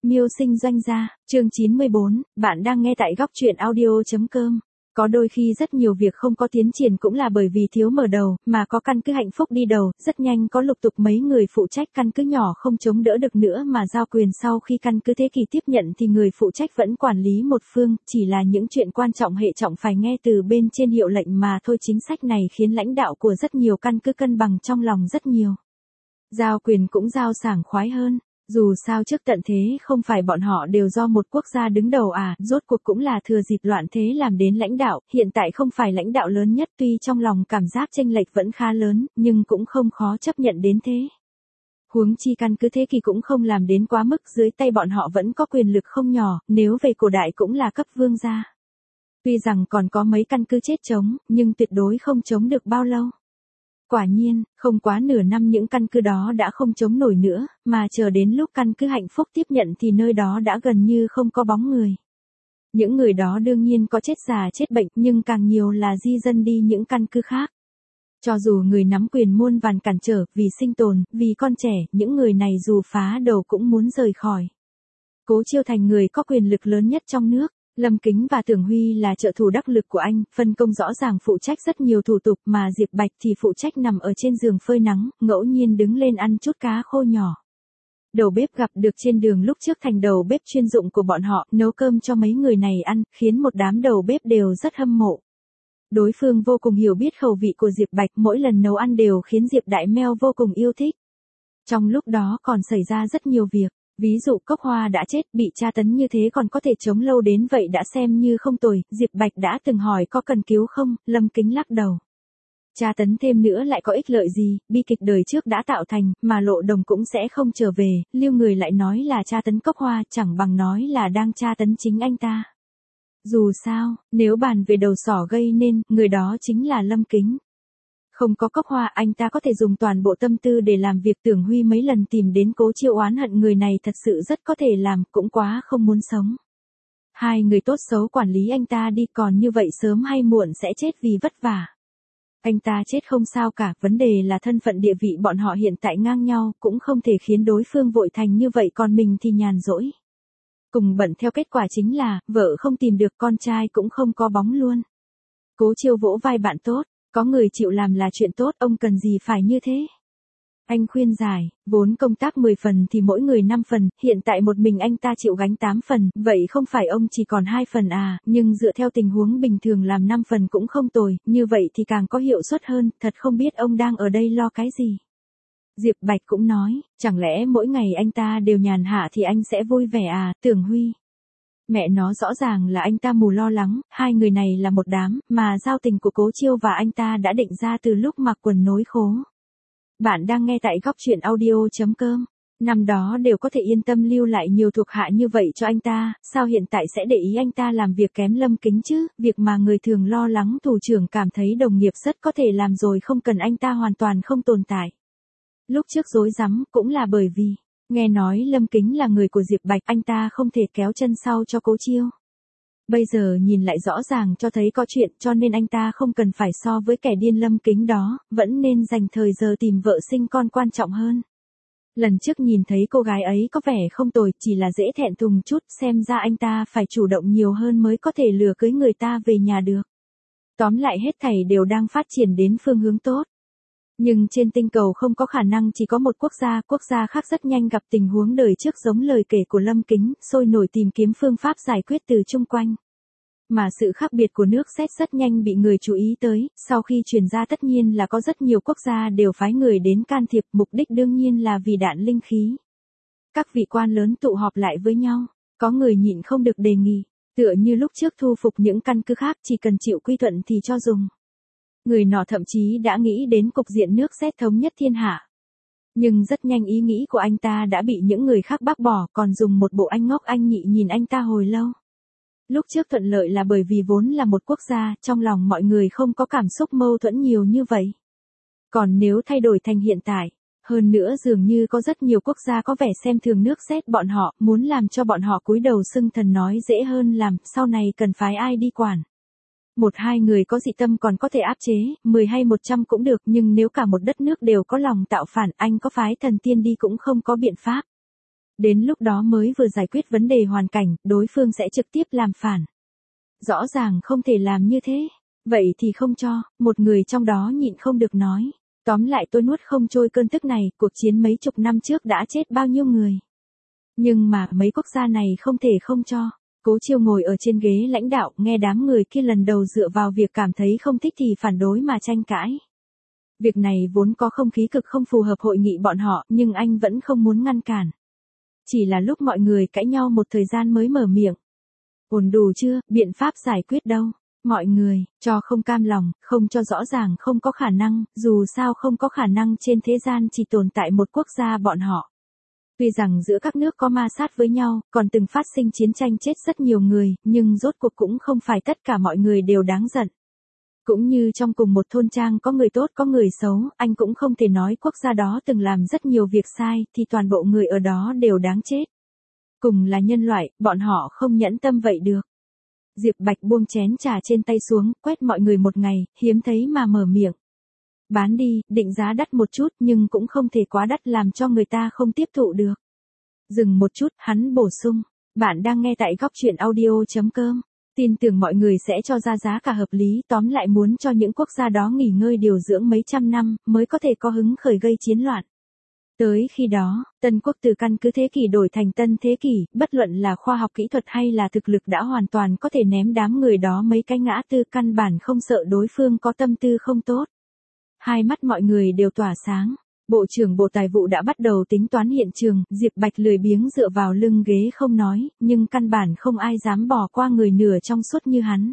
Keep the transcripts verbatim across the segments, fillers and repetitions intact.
Mưu sinh doanh gia, chương chín mươi bốn, bạn đang nghe tại góc truyện audio.com. Có đôi khi rất nhiều việc không có tiến triển cũng là bởi vì thiếu mở đầu, mà có căn cứ hạnh phúc đi đầu, rất nhanh có lục tục mấy người phụ trách căn cứ nhỏ không chống đỡ được nữa mà giao quyền sau khi căn cứ thế kỷ tiếp nhận thì người phụ trách vẫn quản lý một phương, chỉ là những chuyện quan trọng hệ trọng phải nghe từ bên trên hiệu lệnh mà thôi. Chính sách này khiến lãnh đạo của rất nhiều căn cứ cân bằng trong lòng rất nhiều. Giao quyền cũng giao sảng khoái hơn. Dù sao trước tận thế không phải bọn họ đều do một quốc gia đứng đầu à, rốt cuộc cũng là thừa dịp loạn thế làm đến lãnh đạo, hiện tại không phải lãnh đạo lớn nhất tuy trong lòng cảm giác chênh lệch vẫn khá lớn, nhưng cũng không khó chấp nhận đến thế. Huống chi căn cứ thế kỷ cũng không làm đến quá mức, dưới tay bọn họ vẫn có quyền lực không nhỏ, nếu về cổ đại cũng là cấp vương gia. Tuy rằng còn có mấy căn cứ chết chống, nhưng tuyệt đối không chống được bao lâu. Quả nhiên, không quá nửa năm những căn cứ đó đã không chống nổi nữa, mà chờ đến lúc căn cứ hạnh phúc tiếp nhận thì nơi đó đã gần như không có bóng người. Những người đó đương nhiên có chết già chết bệnh, nhưng càng nhiều là di dân đi những căn cứ khác. Cho dù người nắm quyền muôn vàn cản trở, vì sinh tồn, vì con trẻ, những người này dù phá đầu cũng muốn rời khỏi. Cố Chiêu thành người có quyền lực lớn nhất trong nước. Lâm Kính và Tưởng Huy là trợ thủ đắc lực của anh, phân công rõ ràng phụ trách rất nhiều thủ tục, mà Diệp Bạch thì phụ trách nằm ở trên giường phơi nắng, ngẫu nhiên đứng lên ăn chút cá khô nhỏ. Đầu bếp gặp được trên đường lúc trước thành đầu bếp chuyên dụng của bọn họ, nấu cơm cho mấy người này ăn, khiến một đám đầu bếp đều rất hâm mộ. Đối phương vô cùng hiểu biết khẩu vị của Diệp Bạch, mỗi lần nấu ăn đều khiến Diệp Đại Meo vô cùng yêu thích. Trong lúc đó còn xảy ra rất nhiều việc. Ví dụ Cốc Hoa đã chết, bị tra tấn như thế còn có thể chống lâu đến vậy đã xem như không tồi. Diệp Bạch đã từng hỏi có cần cứu không, Lâm Kính lắc đầu. Tra tấn thêm nữa lại có ích lợi gì, bi kịch đời trước đã tạo thành, mà Lộ Đồng cũng sẽ không trở về, Lưu người lại nói là tra tấn Cốc Hoa, chẳng bằng nói là đang tra tấn chính anh ta. Dù sao, nếu bàn về đầu sỏ gây nên, người đó chính là Lâm Kính. Không có Cốc Hoa, anh ta có thể dùng toàn bộ tâm tư để làm việc. Tưởng Huy mấy lần tìm đến Cố Chiêu oán hận người này thật sự rất có thể làm, cũng quá không muốn sống. Hai người tốt xấu quản lý anh ta đi, còn như vậy sớm hay muộn sẽ chết vì vất vả. Anh ta chết không sao cả, vấn đề là thân phận địa vị bọn họ hiện tại ngang nhau, cũng không thể khiến đối phương vội thành như vậy còn mình thì nhàn rỗi. Cùng bận theo kết quả chính là, vợ không tìm được, con trai cũng không có bóng luôn. Cố Chiêu vỗ vai bạn tốt. Có người chịu làm là chuyện tốt, ông cần gì phải như thế? Anh khuyên giải, vốn công tác mười phần thì mỗi người năm phần, hiện tại một mình anh ta chịu gánh tám phần, vậy không phải ông chỉ còn hai phần à, nhưng dựa theo tình huống bình thường làm năm phần cũng không tồi, như vậy thì càng có hiệu suất hơn, thật không biết ông đang ở đây lo cái gì. Diệp Bạch cũng nói, chẳng lẽ mỗi ngày anh ta đều nhàn hạ thì anh sẽ vui vẻ à, Tưởng Huy. Mẹ nó rõ ràng là anh ta mù lo lắng, hai người này là một đám, mà giao tình của Cố Chiêu và anh ta đã định ra từ lúc mặc quần nối khố. Bạn đang nghe tại góc truyện audio.com. Năm đó đều có thể yên tâm lưu lại nhiều thuộc hạ như vậy cho anh ta, sao hiện tại sẽ để ý anh ta làm việc kém Lâm Kính chứ, việc mà người thường lo lắng thủ trưởng cảm thấy đồng nghiệp rất có thể làm rồi không cần anh ta hoàn toàn không tồn tại. Lúc trước rối rắm cũng là bởi vì nghe nói Lâm Kính là người của Diệp Bạch, anh ta không thể kéo chân sau cho Cố Chiêu. Bây giờ nhìn lại rõ ràng cho thấy có chuyện, cho nên anh ta không cần phải so với kẻ điên Lâm Kính đó, vẫn nên dành thời giờ tìm vợ sinh con quan trọng hơn. Lần trước nhìn thấy cô gái ấy có vẻ không tồi, chỉ là dễ thẹn thùng chút, xem ra anh ta phải chủ động nhiều hơn mới có thể lừa cưới người ta về nhà được. Tóm lại hết thảy đều đang phát triển đến phương hướng tốt. Nhưng trên tinh cầu không có khả năng chỉ có một quốc gia, quốc gia khác rất nhanh gặp tình huống đời trước giống lời kể của Lâm Kính, sôi nổi tìm kiếm phương pháp giải quyết từ chung quanh. Mà sự khác biệt của nước Séc rất nhanh bị người chú ý tới, sau khi truyền ra tất nhiên là có rất nhiều quốc gia đều phái người đến can thiệp, mục đích đương nhiên là vì đạn linh khí. Các vị quan lớn tụ họp lại với nhau, có người nhịn không được đề nghị, tựa như lúc trước thu phục những căn cứ khác chỉ cần chịu quy thuận thì cho dùng. Người nọ thậm chí đã nghĩ đến cục diện nước Séc thống nhất thiên hạ. Nhưng rất nhanh ý nghĩ của anh ta đã bị những người khác bác bỏ, còn dùng một bộ anh ngốc anh nhị nhìn anh ta hồi lâu. Lúc trước thuận lợi là bởi vì vốn là một quốc gia, trong lòng mọi người không có cảm xúc mâu thuẫn nhiều như vậy. Còn nếu thay đổi thành hiện tại, hơn nữa dường như có rất nhiều quốc gia có vẻ xem thường nước Séc bọn họ, muốn làm cho bọn họ cúi đầu xưng thần nói dễ hơn làm, sau này cần phái ai đi quản. Một hai người có dị tâm còn có thể áp chế, mười hay một trăm cũng được, nhưng nếu cả một đất nước đều có lòng tạo phản, anh có phái thần tiên đi cũng không có biện pháp. Đến lúc đó mới vừa giải quyết vấn đề hoàn cảnh, đối phương sẽ trực tiếp làm phản. Rõ ràng không thể làm như thế. Vậy thì không cho, một người trong đó nhịn không được nói. Tóm lại tôi nuốt không trôi cơn tức này, cuộc chiến mấy chục năm trước đã chết bao nhiêu người. Nhưng mà mấy quốc gia này không thể không cho. Cố Chiêu ngồi ở trên ghế lãnh đạo, nghe đám người kia lần đầu dựa vào việc cảm thấy không thích thì phản đối mà tranh cãi. Việc này vốn có không khí cực không phù hợp hội nghị bọn họ, nhưng anh vẫn không muốn ngăn cản. Chỉ là lúc mọi người cãi nhau một thời gian mới mở miệng. Ổn đủ chưa, biện pháp giải quyết đâu. Mọi người, cho không cam lòng, không cho rõ ràng không có khả năng, dù sao không có khả năng trên thế gian chỉ tồn tại một quốc gia bọn họ. Tuy rằng giữa các nước có ma sát với nhau, còn từng phát sinh chiến tranh chết rất nhiều người, nhưng rốt cuộc cũng không phải tất cả mọi người đều đáng giận. Cũng như trong cùng một thôn trang có người tốt có người xấu, anh cũng không thể nói quốc gia đó từng làm rất nhiều việc sai, thì toàn bộ người ở đó đều đáng chết. Cùng là nhân loại, bọn họ không nhẫn tâm vậy được. Diệp Bạch buông chén trà trên tay xuống, quét mọi người một ngày, hiếm thấy mà mở miệng. Bán đi, định giá đắt một chút nhưng cũng không thể quá đắt làm cho người ta không tiếp thụ được. Dừng một chút, hắn bổ sung. Bạn đang nghe tại góc truyện audio chấm com. Tin tưởng mọi người sẽ cho ra giá cả hợp lý, tóm lại muốn cho những quốc gia đó nghỉ ngơi điều dưỡng mấy trăm năm, mới có thể có hứng khởi gây chiến loạn. Tới khi đó, Tân quốc từ căn cứ thế kỷ đổi thành tân thế kỷ, bất luận là khoa học kỹ thuật hay là thực lực đã hoàn toàn có thể ném đám người đó mấy cái ngã tư, căn bản không sợ đối phương có tâm tư không tốt. Hai mắt mọi người đều tỏa sáng. Bộ trưởng Bộ Tài vụ đã bắt đầu tính toán hiện trường, Diệp Bạch lười biếng dựa vào lưng ghế không nói, nhưng căn bản không ai dám bỏ qua người nửa trong suốt như hắn.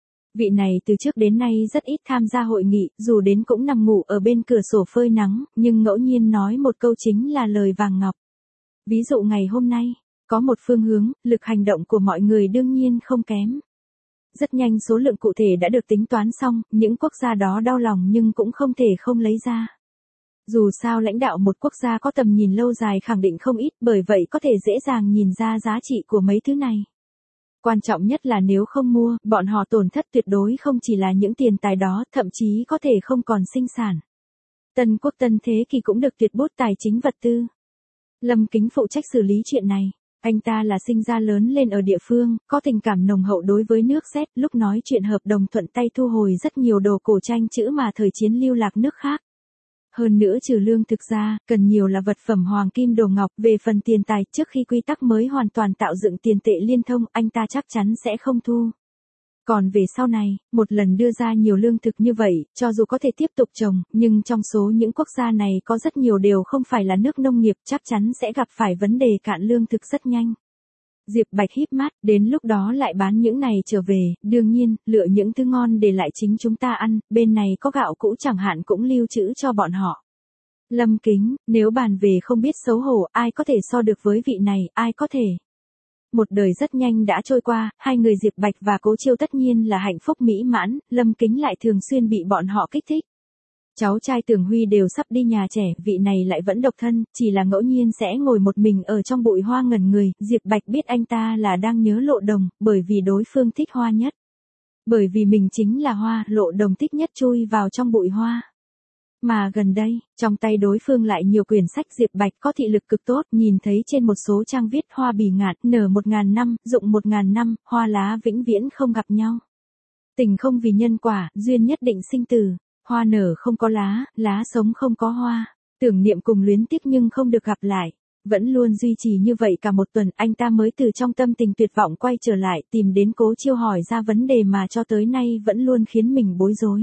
Vị này từ trước đến nay rất ít tham gia hội nghị, dù đến cũng nằm ngủ ở bên cửa sổ phơi nắng, nhưng ngẫu nhiên nói một câu chính là lời vàng ngọc. Ví dụ ngày hôm nay, có một phương hướng, lực hành động của mọi người đương nhiên không kém. Rất nhanh số lượng cụ thể đã được tính toán xong, những quốc gia đó đau lòng nhưng cũng không thể không lấy ra. Dù sao lãnh đạo một quốc gia có tầm nhìn lâu dài khẳng định không ít, bởi vậy có thể dễ dàng nhìn ra giá trị của mấy thứ này. Quan trọng nhất là nếu không mua, bọn họ tổn thất tuyệt đối không chỉ là những tiền tài đó, thậm chí có thể không còn sinh sản. Tân quốc tân thế kỷ cũng được tuyệt bút tài chính vật tư. Lâm Kính phụ trách xử lý chuyện này. Anh ta là sinh ra lớn lên ở địa phương, có tình cảm nồng hậu đối với nước Z, lúc nói chuyện hợp đồng thuận tay thu hồi rất nhiều đồ cổ tranh chữ mà thời chiến lưu lạc nước khác. Hơn nữa trừ lương thực ra, cần nhiều là vật phẩm hoàng kim đồ ngọc, về phần tiền tài, trước khi quy tắc mới hoàn toàn tạo dựng tiền tệ liên thông, anh ta chắc chắn sẽ không thu. Còn về sau này, một lần đưa ra nhiều lương thực như vậy, cho dù có thể tiếp tục trồng, nhưng trong số những quốc gia này có rất nhiều đều không phải là nước nông nghiệp, chắc chắn sẽ gặp phải vấn đề cạn lương thực rất nhanh. Diệp Bạch híp mắt, đến lúc đó lại bán những này trở về, đương nhiên, lựa những thứ ngon để lại chính chúng ta ăn, bên này có gạo cũ chẳng hạn cũng lưu trữ cho bọn họ. Lâm Kính, nếu bàn về không biết xấu hổ, ai có thể so được với vị này, ai có thể. Một đời rất nhanh đã trôi qua, hai người Diệp Bạch và Cố Chiêu tất nhiên là hạnh phúc mỹ mãn, Lâm Kính lại thường xuyên bị bọn họ kích thích. Cháu trai Tưởng Huy đều sắp đi nhà trẻ, vị này lại vẫn độc thân, chỉ là ngẫu nhiên sẽ ngồi một mình ở trong bụi hoa ngẩn người, Diệp Bạch biết anh ta là đang nhớ Lộ Đồng, bởi vì đối phương thích hoa nhất. Bởi vì mình chính là hoa, Lộ Đồng thích nhất chui vào trong bụi hoa. Mà gần đây, trong tay đối phương lại nhiều quyển sách, Diệp Bạch có thị lực cực tốt, nhìn thấy trên một số trang viết hoa bỉ ngạn, nở một ngàn năm, rụng một ngàn năm, hoa lá vĩnh viễn không gặp nhau. Tình không vì nhân quả, duyên nhất định sinh tử. Hoa nở không có lá, lá sống không có hoa. Tưởng niệm cùng luyến tiếc nhưng không được gặp lại. Vẫn luôn duy trì như vậy cả một tuần, anh ta mới từ trong tâm tình tuyệt vọng quay trở lại, tìm đến Cố Chiêu hỏi ra vấn đề mà cho tới nay vẫn luôn khiến mình bối rối.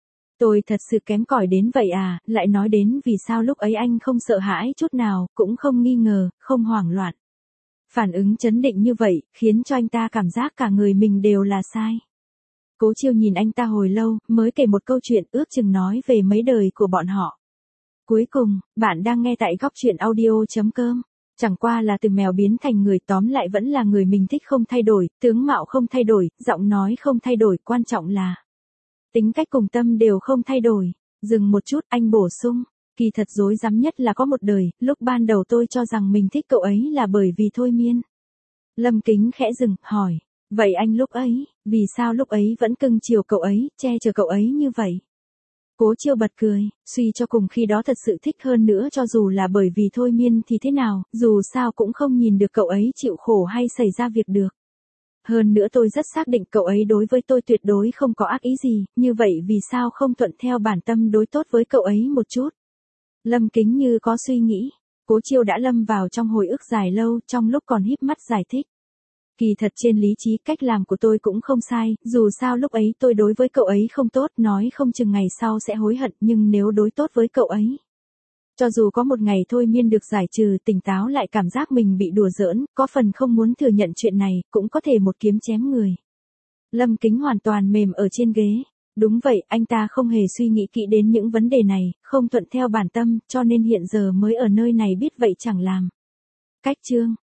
Tôi thật sự kém cỏi đến vậy à, lại nói đến vì sao lúc ấy anh không sợ hãi chút nào, cũng không nghi ngờ, không hoảng loạn. Phản ứng chấn định như vậy, khiến cho anh ta cảm giác cả người mình đều là sai. Cố Chiêu nhìn anh ta hồi lâu, mới kể một câu chuyện ước chừng nói về mấy đời của bọn họ. Cuối cùng, bạn đang nghe tại góc truyện audio chấm com. Chẳng qua là từ mèo biến thành người, tóm lại vẫn là người mình thích không thay đổi, tướng mạo không thay đổi, giọng nói không thay đổi, quan trọng là tính cách cùng tâm đều không thay đổi. Dừng một chút, anh bổ sung, kỳ thật rối rắm nhất là có một đời, lúc ban đầu tôi cho rằng mình thích cậu ấy là bởi vì thôi miên. Lâm Kính khẽ dừng, hỏi, vậy anh lúc ấy, vì sao lúc ấy vẫn cưng chiều cậu ấy, che chở cậu ấy như vậy? Cố Chiêu bật cười, suy cho cùng khi đó thật sự thích hơn nữa cho dù là bởi vì thôi miên thì thế nào, dù sao cũng không nhìn được cậu ấy chịu khổ hay xảy ra việc được. Hơn nữa tôi rất xác định cậu ấy đối với tôi tuyệt đối không có ác ý gì, như vậy vì sao không thuận theo bản tâm đối tốt với cậu ấy một chút. Lâm Kính như có suy nghĩ, Cố Chiêu đã lâm vào trong hồi ức dài lâu trong lúc còn híp mắt giải thích. Kỳ thật trên lý trí cách làm của tôi cũng không sai, dù sao lúc ấy tôi đối với cậu ấy không tốt, nói không chừng ngày sau sẽ hối hận, nhưng nếu đối tốt với cậu ấy. Cho dù có một ngày thôi miên được giải trừ, tỉnh táo lại cảm giác mình bị đùa giỡn, có phần không muốn thừa nhận chuyện này, cũng có thể một kiếm chém người. Lâm Kính hoàn toàn mềm ở trên ghế. Đúng vậy, anh ta không hề suy nghĩ kỹ đến những vấn đề này, không thuận theo bản tâm, cho nên hiện giờ mới ở nơi này biết vậy chẳng làm. Cách chương